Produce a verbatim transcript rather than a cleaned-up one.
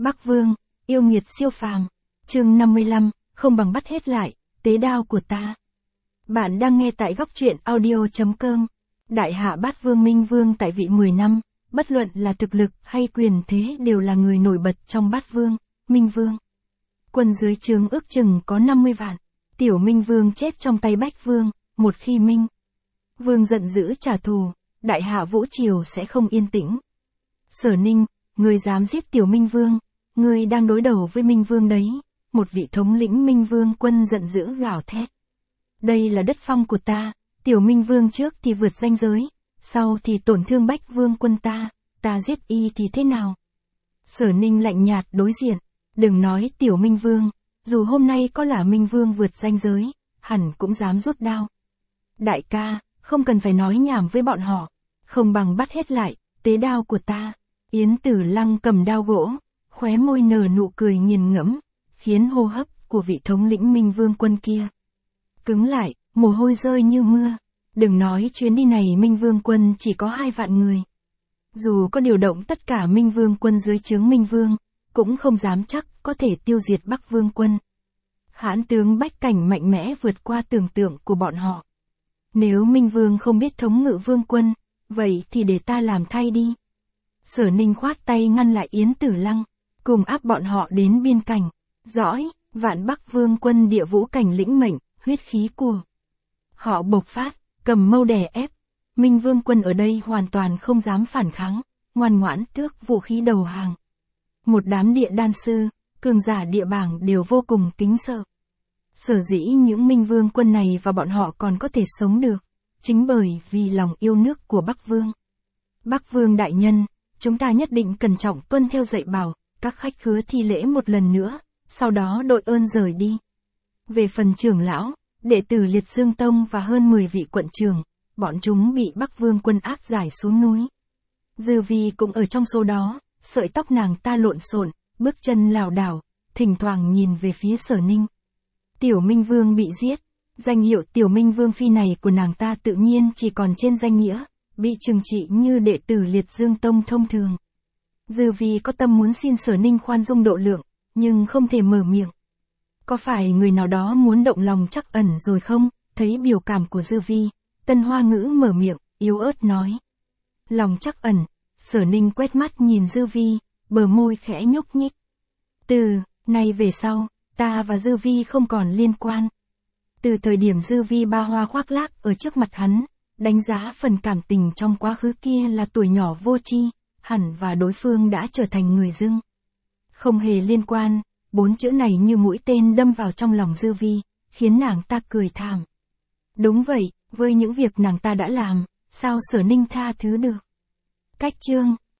Bắc Vương, yêu nghiệt siêu phàm. Chương năm mươi lăm, không bằng bắt hết lại, tế đao của ta. Bạn đang nghe tại góc truyện audio chấm com. Đại hạ Bát Vương Minh Vương tại vị mười năm, bất luận là thực lực hay quyền thế đều là người nổi bật trong Bát Vương, Minh Vương. Quân dưới trướng ước chừng có năm mươi vạn. Tiểu Minh Vương chết trong tay Bách Vương, một khi Minh Vương giận dữ trả thù, đại hạ Vũ Triều sẽ không yên tĩnh. Sở Ninh, ngươi dám giết Tiểu Minh Vương, ngươi đang đối đầu với Minh Vương đấy. Một vị thống lĩnh Minh Vương quân giận dữ gào thét. Đây là đất phong của ta, Tiểu Minh Vương trước thì vượt ranh giới, sau thì tổn thương Bách Vương quân ta, ta giết y thì thế nào? Sở Ninh lạnh nhạt đối diện, đừng nói Tiểu Minh Vương, dù hôm nay có là Minh Vương vượt ranh giới, hẳn cũng dám rút đao. Đại ca, không cần phải nói nhảm với bọn họ, không bằng bắt hết lại, tế đao của ta. Yến Tử Lăng cầm đao gỗ, khóe môi nở nụ cười nghiền ngẫm, khiến hô hấp của vị thống lĩnh Minh Vương quân kia cứng lại, mồ hôi rơi như mưa. Đừng nói chuyến đi này Minh Vương quân chỉ có hai vạn người. Dù có điều động tất cả Minh Vương quân dưới trướng Minh Vương, cũng không dám chắc có thể tiêu diệt Bắc Vương quân. Hãn tướng Bách Cảnh mạnh mẽ vượt qua tưởng tượng của bọn họ. Nếu Minh Vương không biết thống ngự Vương quân, vậy thì để ta làm thay đi. Sở Ninh khoát tay ngăn lại Yến Tử Lăng, cùng áp bọn họ đến biên cảnh. Dõi, vạn Bắc Vương quân địa vũ cảnh lĩnh mệnh, huyết khí của họ bộc phát, cầm mâu đè ép. Minh Vương quân ở đây hoàn toàn không dám phản kháng, ngoan ngoãn tước vũ khí đầu hàng. Một đám địa đan sư, cường giả địa bảng đều vô cùng kính sợ. Sở dĩ những Minh Vương quân này và bọn họ còn có thể sống được, chính bởi vì lòng yêu nước của Bắc Vương. Bắc Vương đại nhân, chúng ta nhất định cẩn trọng tuân theo dạy bảo, các khách khứa thi lễ một lần nữa, sau đó đội ơn rời đi. Về phần trưởng lão, đệ tử Liệt Dương Tông và hơn mười vị quận trưởng, bọn chúng bị Bắc Vương quân áp giải xuống núi. Dư Vi cũng ở trong số đó, sợi tóc nàng ta lộn xộn, bước chân lảo đảo, thỉnh thoảng nhìn về phía Sở Ninh. Tiểu Minh Vương bị giết, danh hiệu Tiểu Minh Vương phi này của nàng ta tự nhiên chỉ còn trên danh nghĩa, bị trừng trị như đệ tử Liệt Dương Tông thông thường. Dư Vi có tâm muốn xin Sở Ninh khoan dung độ lượng, nhưng không thể mở miệng. Có phải người nào đó muốn động lòng Trắc Ẩn rồi không? Thấy biểu cảm của Dư Vi, Tân Hoa Ngữ mở miệng, yếu ớt nói. Lòng Trắc Ẩn. Sở Ninh quét mắt nhìn Dư Vi, bờ môi khẽ nhúc nhích. Từ nay về sau, ta và Dư Vi không còn liên quan. Từ thời điểm Dư Vi ba hoa khoác lác ở trước mặt hắn, đánh giá phần cảm tình trong quá khứ kia là tuổi nhỏ vô tri, hẳn và đối phương đã trở thành người dưng. Không hề liên quan, bốn chữ này như mũi tên đâm vào trong lòng Dư Vi, khiến nàng ta cười thảm. Đúng vậy, với những việc nàng ta đã làm, sao Sở Ninh tha thứ được? Cách chương